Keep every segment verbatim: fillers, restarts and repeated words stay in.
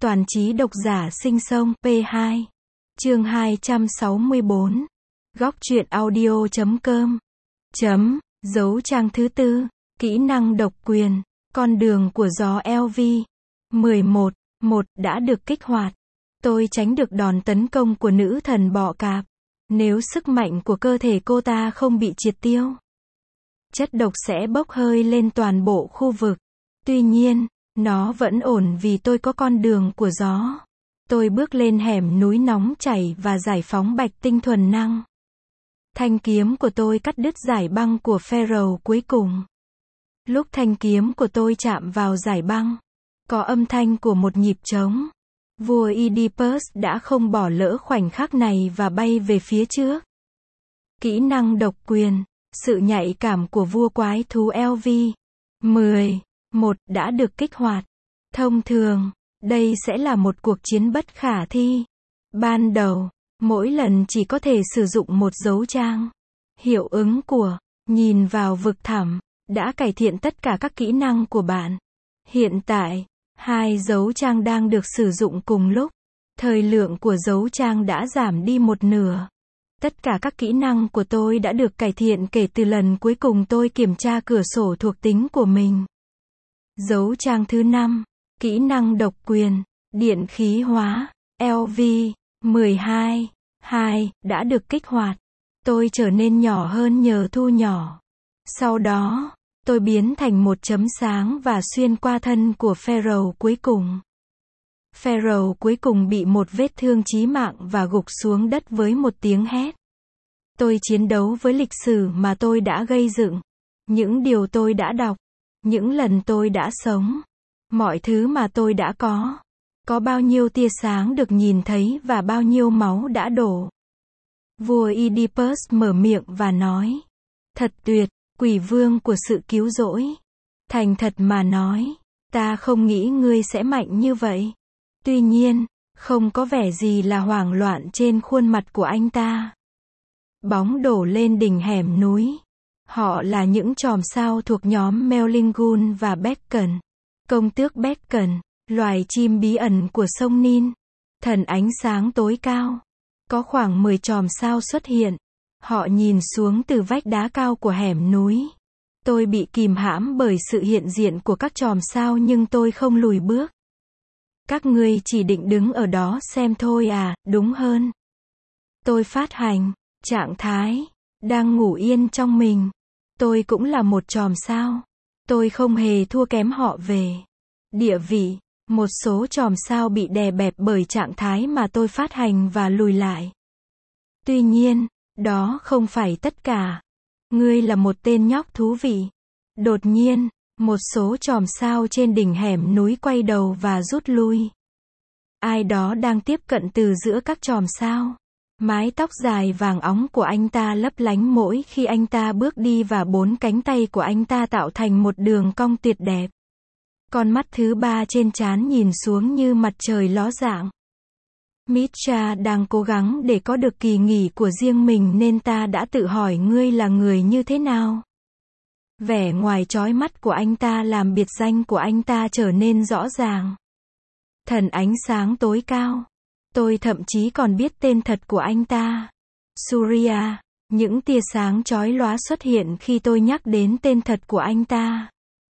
Toàn trí độc giả sinh sông P hai. Chương hai trăm sáu mươi bốn. Góc truyện audio chấm com. Chấm, dấu trang thứ tư. Kỹ năng độc quyền. Con đường của gió L V. mười một. một đã được kích hoạt. Tôi tránh được đòn tấn công của nữ thần bọ cạp. Nếu sức mạnh của cơ thể cô ta không bị triệt tiêu, chất độc sẽ bốc hơi lên toàn bộ khu vực. Tuy nhiên, nó vẫn ổn vì tôi có con đường của gió. Tôi bước lên hẻm núi nóng chảy và giải phóng bạch tinh thuần năng. Thanh kiếm của tôi cắt đứt giải băng của Pharaoh cuối cùng. Lúc thanh kiếm của tôi chạm vào giải băng, có âm thanh của một nhịp trống. Vua Oedipus đã không bỏ lỡ khoảnh khắc này và bay về phía trước. Kỹ năng độc quyền. Sự nhạy cảm của vua quái thú L V. mười một đã được kích hoạt. Thông thường, đây sẽ là một cuộc chiến bất khả thi. Ban đầu, mỗi lần chỉ có thể sử dụng một dấu trang. Hiệu ứng của nhìn vào vực thẳm đã cải thiện tất cả các kỹ năng của bạn. Hiện tại, hai dấu trang đang được sử dụng cùng lúc. Thời lượng của dấu trang đã giảm đi một nửa. Tất cả các kỹ năng của tôi đã được cải thiện kể từ lần cuối cùng tôi kiểm tra cửa sổ thuộc tính của mình. Dấu trang thứ năm. Kỹ năng độc quyền. Điện khí hóa. L V. mười hai. hai đã được kích hoạt. Tôi trở nên nhỏ hơn nhờ thu nhỏ. Sau đó, tôi biến thành một chấm sáng và xuyên qua thân của Pharaoh cuối cùng. Pharaoh cuối cùng bị một vết thương chí mạng và gục xuống đất với một tiếng hét. Tôi chiến đấu với lịch sử mà tôi đã gây dựng. Những điều tôi đã đọc. Những lần tôi đã sống. Mọi thứ mà tôi đã có. Có bao nhiêu tia sáng được nhìn thấy và bao nhiêu máu đã đổ. Vua Oedipus mở miệng và nói. Thật tuyệt, quỷ vương của sự cứu rỗi. Thành thật mà nói, ta không nghĩ ngươi sẽ mạnh như vậy. Tuy nhiên, không có vẻ gì là hoảng loạn trên khuôn mặt của anh ta. Bóng đổ lên đỉnh hẻm núi. Họ là những chòm sao thuộc nhóm Mellingun và Beacon. Công tước Beacon, loài chim bí ẩn của sông Nin. Thần ánh sáng tối cao. Có khoảng mười chòm sao xuất hiện. Họ nhìn xuống từ vách đá cao của hẻm núi. Tôi bị kìm hãm bởi sự hiện diện của các chòm sao nhưng tôi không lùi bước. Các ngươi chỉ định đứng ở đó xem thôi à, đúng hơn. Tôi phát hành, trạng thái, đang ngủ yên trong mình. Tôi cũng là một chòm sao. Tôi không hề thua kém họ về địa vị. Một số chòm sao bị đè bẹp bởi trạng thái mà tôi phát hành và lùi lại. Tuy nhiên, đó không phải tất cả. Ngươi là một tên nhóc thú vị. Đột nhiên, một số chòm sao trên đỉnh hẻm núi quay đầu và rút lui. Ai đó đang tiếp cận từ giữa các chòm sao. Mái tóc dài vàng óng của anh ta lấp lánh mỗi khi anh ta bước đi và bốn cánh tay của anh ta tạo thành một đường cong tuyệt đẹp. Con mắt thứ ba trên trán nhìn xuống như mặt trời ló dạng. Mitra đang cố gắng để có được kỳ nghỉ của riêng mình nên ta đã tự hỏi ngươi là người như thế nào. Vẻ ngoài chói mắt của anh ta làm biệt danh của anh ta trở nên rõ ràng. Thần ánh sáng tối cao. Tôi thậm chí còn biết tên thật của anh ta. Surya. Những tia sáng chói lóa xuất hiện khi tôi nhắc đến tên thật của anh ta.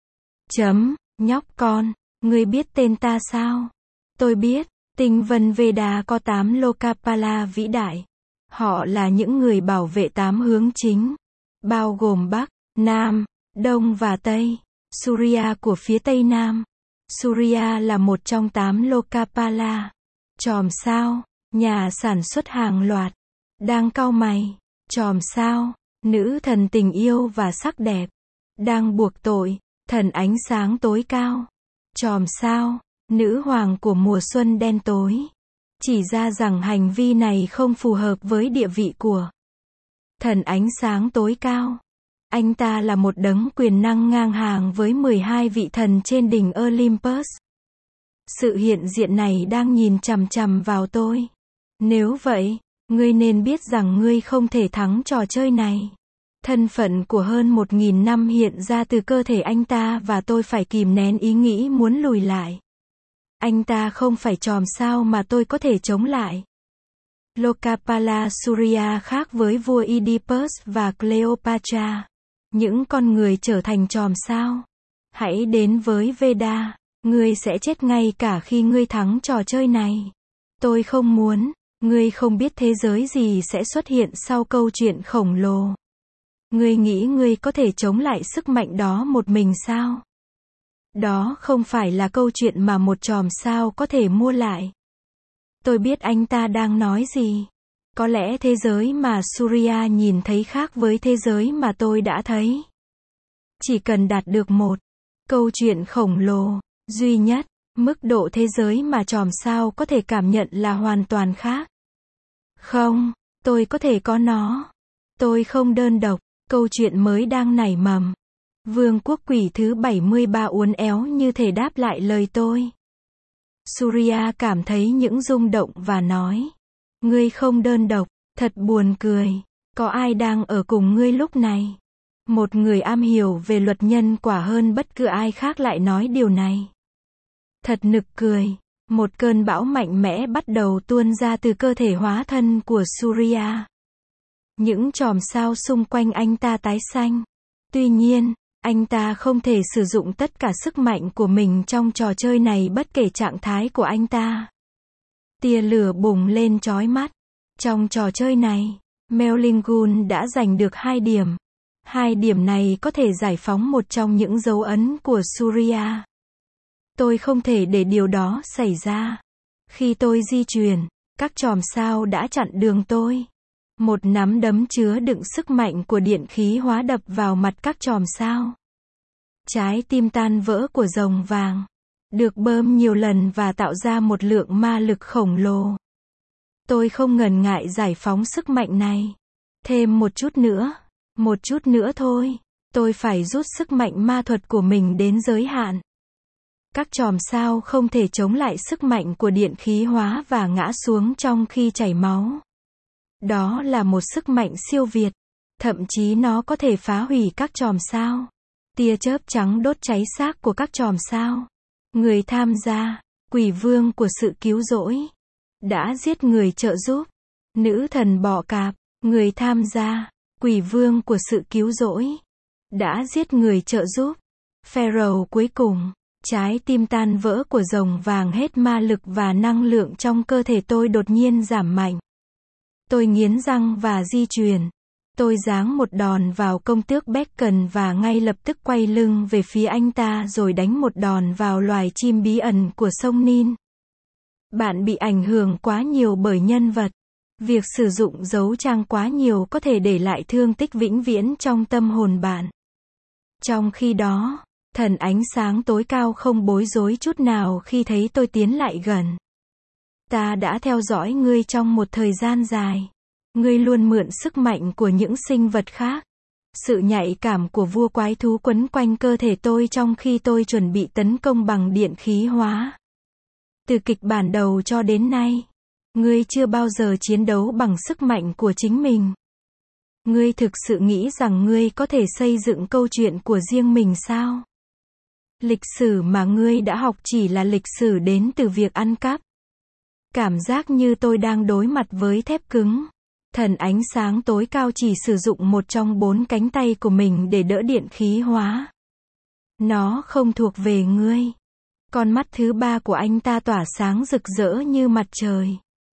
Chấm, nhóc con, ngươi biết tên ta sao? Tôi biết, tinh vân Veda có tám Lokapala vĩ đại. Họ là những người bảo vệ tám hướng chính, bao gồm Bắc, Nam, Đông và Tây. Surya của phía Tây Nam. Surya là một trong tám Lokapala. Chòm sao, nhà sản xuất hàng loạt, đang cau mày. Chòm sao, nữ thần tình yêu và sắc đẹp, đang buộc tội, thần ánh sáng tối cao. Chòm sao, nữ hoàng của mùa xuân đen tối, chỉ ra rằng hành vi này không phù hợp với địa vị của thần ánh sáng tối cao. Anh ta là một đấng quyền năng ngang hàng với mười hai vị thần trên đỉnh Olympus. Sự hiện diện này đang nhìn chằm chằm vào tôi. Nếu vậy, ngươi nên biết rằng ngươi không thể thắng trò chơi này. Thân phận của hơn một nghìn năm hiện ra từ cơ thể anh ta và tôi phải kìm nén ý nghĩ muốn lùi lại. Anh ta không phải chòm sao mà tôi có thể chống lại. Lokapala Surya khác với vua Oedipus và Cleopatra. Những con người trở thành chòm sao. Hãy đến với Veda. Ngươi sẽ chết ngay cả khi ngươi thắng trò chơi này. Tôi không muốn. Ngươi không biết thế giới gì sẽ xuất hiện sau câu chuyện khổng lồ. Ngươi nghĩ ngươi có thể chống lại sức mạnh đó một mình sao? Đó không phải là câu chuyện mà một chòm sao có thể mua lại. Tôi biết anh ta đang nói gì. Có lẽ thế giới mà Surya nhìn thấy khác với thế giới mà tôi đã thấy. Chỉ cần đạt được một câu chuyện khổng lồ, duy nhất, mức độ thế giới mà chòm sao có thể cảm nhận là hoàn toàn khác. Không, tôi có thể có nó. Tôi không đơn độc, câu chuyện mới đang nảy mầm. Vương quốc quỷ thứ bảy mươi ba uốn éo như thể đáp lại lời tôi. Surya cảm thấy những rung động và nói. Ngươi không đơn độc, thật buồn cười. Có ai đang ở cùng ngươi lúc này? Một người am hiểu về luật nhân quả hơn bất cứ ai khác lại nói điều này. Thật nực cười. Một cơn bão mạnh mẽ bắt đầu tuôn ra từ cơ thể hóa thân của Surya. Những chòm sao xung quanh anh ta tái xanh. Tuy nhiên, anh ta không thể sử dụng tất cả sức mạnh của mình trong trò chơi này bất kể trạng thái của anh ta. Tia lửa bùng lên chói mắt. Trong trò chơi này, Mellingun đã giành được hai điểm. Hai điểm này có thể giải phóng một trong những dấu ấn của Surya. Tôi không thể để điều đó xảy ra. Khi tôi di chuyển, các chòm sao đã chặn đường tôi. Một nắm đấm chứa đựng sức mạnh của điện khí hóa đập vào mặt các chòm sao. Trái tim tan vỡ của rồng vàng được bơm nhiều lần và tạo ra một lượng ma lực khổng lồ. Tôi không ngần ngại giải phóng sức mạnh này. Thêm một chút nữa, một chút nữa thôi. Tôi phải rút sức mạnh ma thuật của mình đến giới hạn. Các chòm sao không thể chống lại sức mạnh của điện khí hóa và ngã xuống trong khi chảy máu. Đó là một sức mạnh siêu việt. Thậm chí nó có thể phá hủy các chòm sao. Tia chớp trắng đốt cháy xác của các chòm sao. Người tham gia, quỷ vương của sự cứu rỗi, đã giết người trợ giúp. Nữ thần bọ cạp, người tham gia, quỷ vương của sự cứu rỗi, đã giết người trợ giúp. Pharaoh cuối cùng, trái tim tan vỡ của rồng vàng hết ma lực và năng lượng trong cơ thể tôi đột nhiên giảm mạnh. Tôi nghiến răng và di chuyển. Tôi giáng một đòn vào công tước Bacon và ngay lập tức quay lưng về phía anh ta rồi đánh một đòn vào loài chim bí ẩn của sông Nin. Bạn bị ảnh hưởng quá nhiều bởi nhân vật. Việc sử dụng dấu trang quá nhiều có thể để lại thương tích vĩnh viễn trong tâm hồn bạn. Trong khi đó, thần ánh sáng tối cao không bối rối chút nào khi thấy tôi tiến lại gần. Ta đã theo dõi ngươi trong một thời gian dài. Ngươi luôn mượn sức mạnh của những sinh vật khác. Sự nhạy cảm của vua quái thú quấn quanh cơ thể tôi trong khi tôi chuẩn bị tấn công bằng điện khí hóa. Từ kịch bản đầu cho đến nay, ngươi chưa bao giờ chiến đấu bằng sức mạnh của chính mình. Ngươi thực sự nghĩ rằng ngươi có thể xây dựng câu chuyện của riêng mình sao? Lịch sử mà ngươi đã học chỉ là lịch sử đến từ việc ăn cắp. Cảm giác như tôi đang đối mặt với thép cứng. Thần ánh sáng tối cao chỉ sử dụng một trong bốn cánh tay của mình để đỡ điện khí hóa. Nó không thuộc về ngươi. Con mắt thứ ba của anh ta tỏa sáng rực rỡ như mặt trời.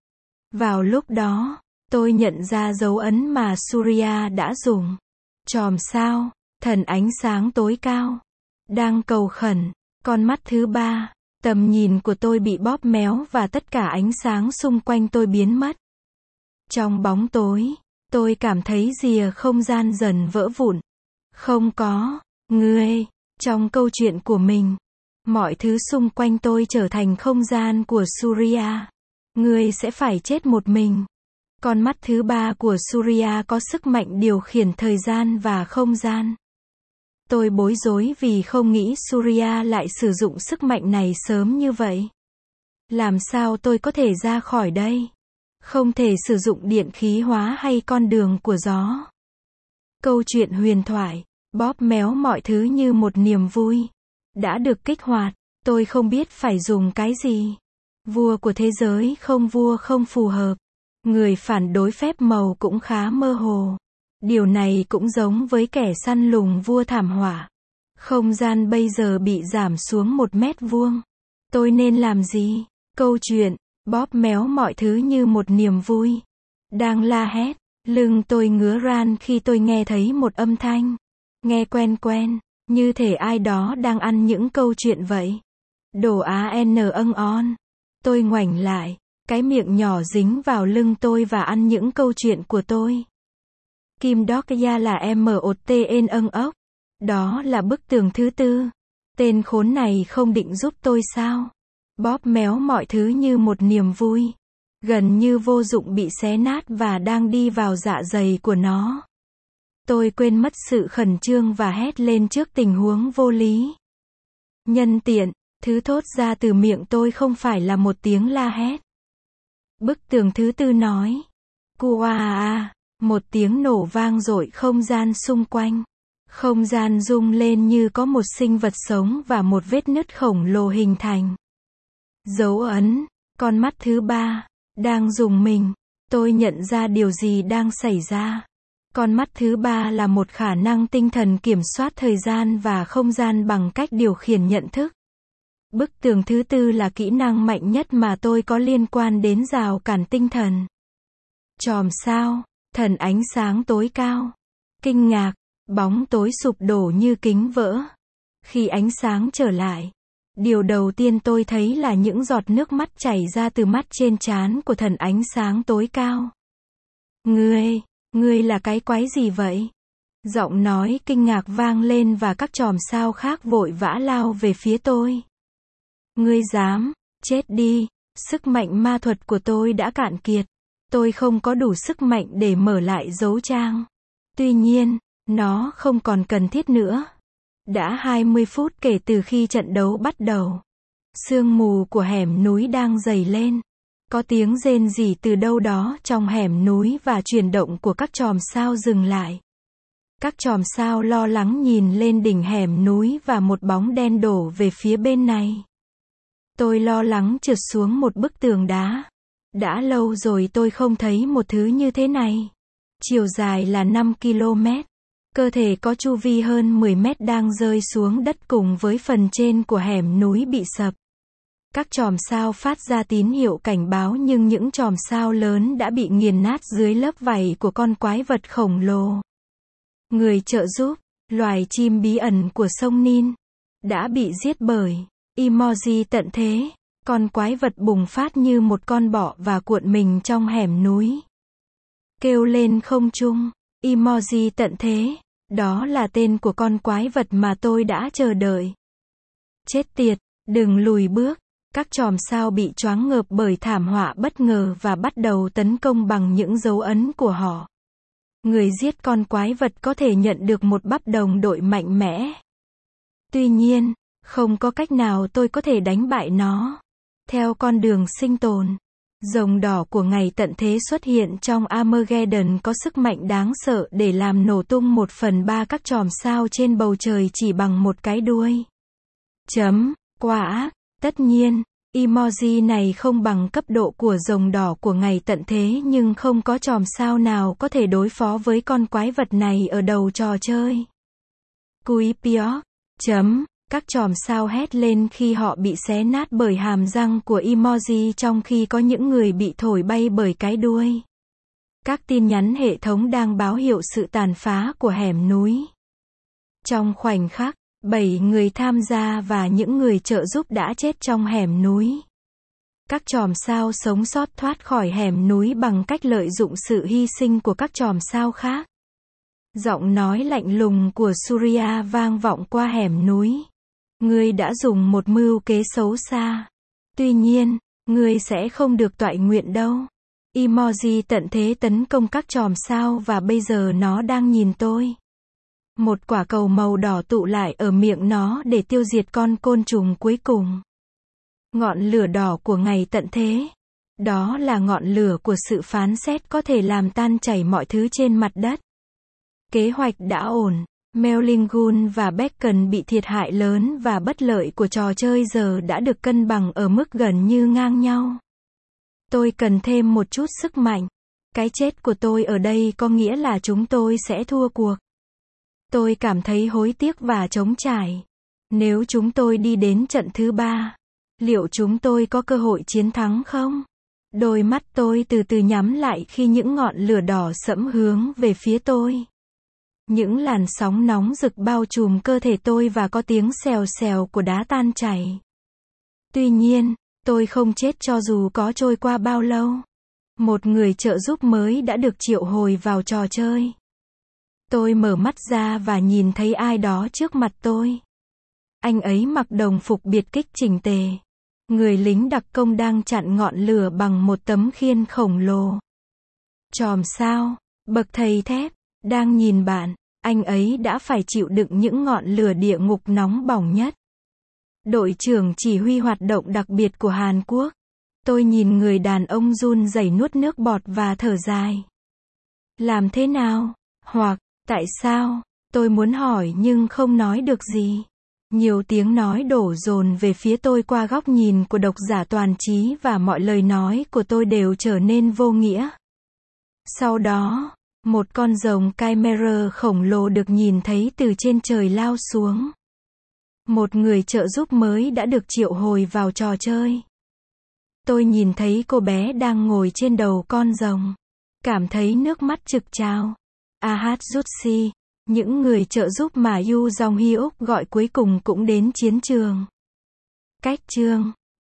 Vào lúc đó, tôi nhận ra dấu ấn mà Surya đã dùng. Chòm sao, thần ánh sáng tối cao, đang cầu khẩn. Con mắt thứ ba, tầm nhìn của tôi bị bóp méo và tất cả ánh sáng xung quanh tôi biến mất. Trong bóng tối, tôi cảm thấy rìa không gian dần vỡ vụn. Không có, ngươi, trong câu chuyện của mình, mọi thứ xung quanh tôi trở thành không gian của Surya. Ngươi sẽ phải chết một mình. Con mắt thứ ba của Surya có sức mạnh điều khiển thời gian và không gian. Tôi bối rối vì không nghĩ Surya lại sử dụng sức mạnh này sớm như vậy. Làm sao tôi có thể ra khỏi đây? Không thể sử dụng điện khí hóa hay con đường của gió. Câu chuyện huyền thoại, bóp méo mọi thứ như một niềm vui, đã được kích hoạt. Tôi không biết phải dùng cái gì. Vua của thế giới không vua không phù hợp. Người phản đối phép màu cũng khá mơ hồ. Điều này cũng giống với kẻ săn lùng vua thảm họa. Không gian bây giờ bị giảm xuống một mét vuông. Tôi nên làm gì? Câu chuyện, bóp méo mọi thứ như một niềm vui. Đang la hét, lưng tôi ngứa ran khi tôi nghe thấy một âm thanh. Nghe quen quen, như thể ai đó đang ăn những câu chuyện vậy. Đồ á n âng on. Tôi ngoảnh lại, cái miệng nhỏ dính vào lưng tôi và ăn những câu chuyện của tôi. Kim Dokya là motn âng ốc. Đó là bức tường thứ tư. Tên khốn này không định giúp tôi sao? Bóp méo mọi thứ như một niềm vui. Gần như vô dụng bị xé nát và đang đi vào dạ dày của nó. Tôi quên mất sự khẩn trương và hét lên trước tình huống vô lý. Nhân tiện, thứ thốt ra từ miệng tôi không phải là một tiếng la hét. Bức tường thứ tư nói. Cuaa, một tiếng nổ vang dội không gian xung quanh. Không gian rung lên như có một sinh vật sống và một vết nứt khổng lồ hình thành. Dấu ấn, con mắt thứ ba, đang rùng mình. Tôi nhận ra điều gì đang xảy ra. Con mắt thứ ba là một khả năng tinh thần kiểm soát thời gian và không gian bằng cách điều khiển nhận thức. Bức tường thứ tư là kỹ năng mạnh nhất mà tôi có liên quan đến rào cản tinh thần. Chòm sao, thần ánh sáng tối cao. Kinh ngạc, bóng tối sụp đổ như kính vỡ. Khi ánh sáng trở lại, điều đầu tiên tôi thấy là những giọt nước mắt chảy ra từ mắt trên trán của thần ánh sáng tối cao. Ngươi, ngươi là cái quái gì vậy? Giọng nói kinh ngạc vang lên và các chòm sao khác vội vã lao về phía tôi. Ngươi dám, chết đi, sức mạnh ma thuật của tôi đã cạn kiệt. Tôi không có đủ sức mạnh để mở lại dấu trang. Tuy nhiên, nó không còn cần thiết nữa. Đã hai mươi phút kể từ khi trận đấu bắt đầu. Sương mù của hẻm núi đang dày lên. Có tiếng rên rỉ từ đâu đó trong hẻm núi và chuyển động của các chòm sao dừng lại. Các chòm sao lo lắng nhìn lên đỉnh hẻm núi và một bóng đen đổ về phía bên này. Tôi lo lắng trượt xuống một bức tường đá. Đã lâu rồi tôi không thấy một thứ như thế này. Chiều dài là năm ki lô mét. Cơ thể có chu vi hơn mười mét đang rơi xuống đất cùng với phần trên của hẻm núi bị sập. Các chòm sao phát ra tín hiệu cảnh báo nhưng những chòm sao lớn đã bị nghiền nát dưới lớp vảy của con quái vật khổng lồ. Người trợ giúp, loài chim bí ẩn của sông Nin, đã bị giết bởi emoji tận thế. Con quái vật bùng phát như một con bọ và cuộn mình trong hẻm núi. Kêu lên không trung, emoji tận thế, đó là tên của con quái vật mà tôi đã chờ đợi. Chết tiệt, đừng lùi bước. Các chòm sao bị choáng ngợp bởi thảm họa bất ngờ và bắt đầu tấn công bằng những dấu ấn của họ. Người giết con quái vật có thể nhận được một bắp đồng đội mạnh mẽ. Tuy nhiên, không có cách nào tôi có thể đánh bại nó. Theo con đường sinh tồn, rồng đỏ của ngày tận thế xuất hiện trong Armageddon có sức mạnh đáng sợ để làm nổ tung một phần ba các chòm sao trên bầu trời chỉ bằng một cái đuôi. Chấm, quá ác. Tất nhiên, emoji này không bằng cấp độ của rồng đỏ của ngày tận thế nhưng không có chòm sao nào có thể đối phó với con quái vật này ở đầu trò chơi. Cuipiok. Chấm. Các chòm sao hét lên khi họ bị xé nát bởi hàm răng của emoji trong khi có những người bị thổi bay bởi cái đuôi. Các tin nhắn hệ thống đang báo hiệu sự tàn phá của hẻm núi. Trong khoảnh khắc, bảy người tham gia và những người trợ giúp đã chết trong hẻm núi. Các chòm sao sống sót thoát khỏi hẻm núi bằng cách lợi dụng sự hy sinh của các chòm sao khác. Giọng nói lạnh lùng của Surya vang vọng qua hẻm núi. Ngươi đã dùng một mưu kế xấu xa. Tuy nhiên, ngươi sẽ không được toại nguyện đâu. Emoji tận thế tấn công các chòm sao và bây giờ nó đang nhìn tôi. Một quả cầu màu đỏ tụ lại ở miệng nó để tiêu diệt con côn trùng cuối cùng. Ngọn lửa đỏ của ngày tận thế. Đó là ngọn lửa của sự phán xét có thể làm tan chảy mọi thứ trên mặt đất. Kế hoạch đã ổn. Mellingun và Beacon bị thiệt hại lớn và bất lợi của trò chơi giờ đã được cân bằng ở mức gần như ngang nhau. Tôi cần thêm một chút sức mạnh. Cái chết của tôi ở đây có nghĩa là chúng tôi sẽ thua cuộc. Tôi cảm thấy hối tiếc và trống trải. Nếu chúng tôi đi đến trận thứ ba, liệu chúng tôi có cơ hội chiến thắng không? Đôi mắt tôi từ từ nhắm lại khi những ngọn lửa đỏ sẫm hướng về phía tôi. Những làn sóng nóng rực bao trùm cơ thể tôi và có tiếng xèo xèo của đá tan chảy. Tuy nhiên, tôi không chết cho dù có trôi qua bao lâu. Một người trợ giúp mới đã được triệu hồi vào trò chơi. Tôi mở mắt ra và nhìn thấy ai đó trước mặt tôi. Anh ấy mặc đồng phục biệt kích chỉnh tề. Người lính đặc công đang chặn ngọn lửa bằng một tấm khiên khổng lồ. Chòm sao, bậc thầy thép, đang nhìn bạn, anh ấy đã phải chịu đựng những ngọn lửa địa ngục nóng bỏng nhất. Đội trưởng chỉ huy hoạt động đặc biệt của Hàn Quốc. Tôi nhìn người đàn ông run rẩy nuốt nước bọt và thở dài. Làm thế nào? Hoặc, tại sao? Tôi muốn hỏi nhưng không nói được gì. Nhiều tiếng nói đổ dồn về phía tôi qua góc nhìn của độc giả toàn trí và mọi lời nói của tôi đều trở nên vô nghĩa. Sau đó, một con rồng Chimera khổng lồ được nhìn thấy từ trên trời lao xuống. Một người trợ giúp mới đã được triệu hồi vào trò chơi. Tôi nhìn thấy cô bé đang ngồi trên đầu con rồng. Cảm thấy nước mắt trực trào. Ahatsushi, những người trợ giúp mà Yu Jong-hyuk gọi cuối cùng cũng đến chiến trường. Cách chương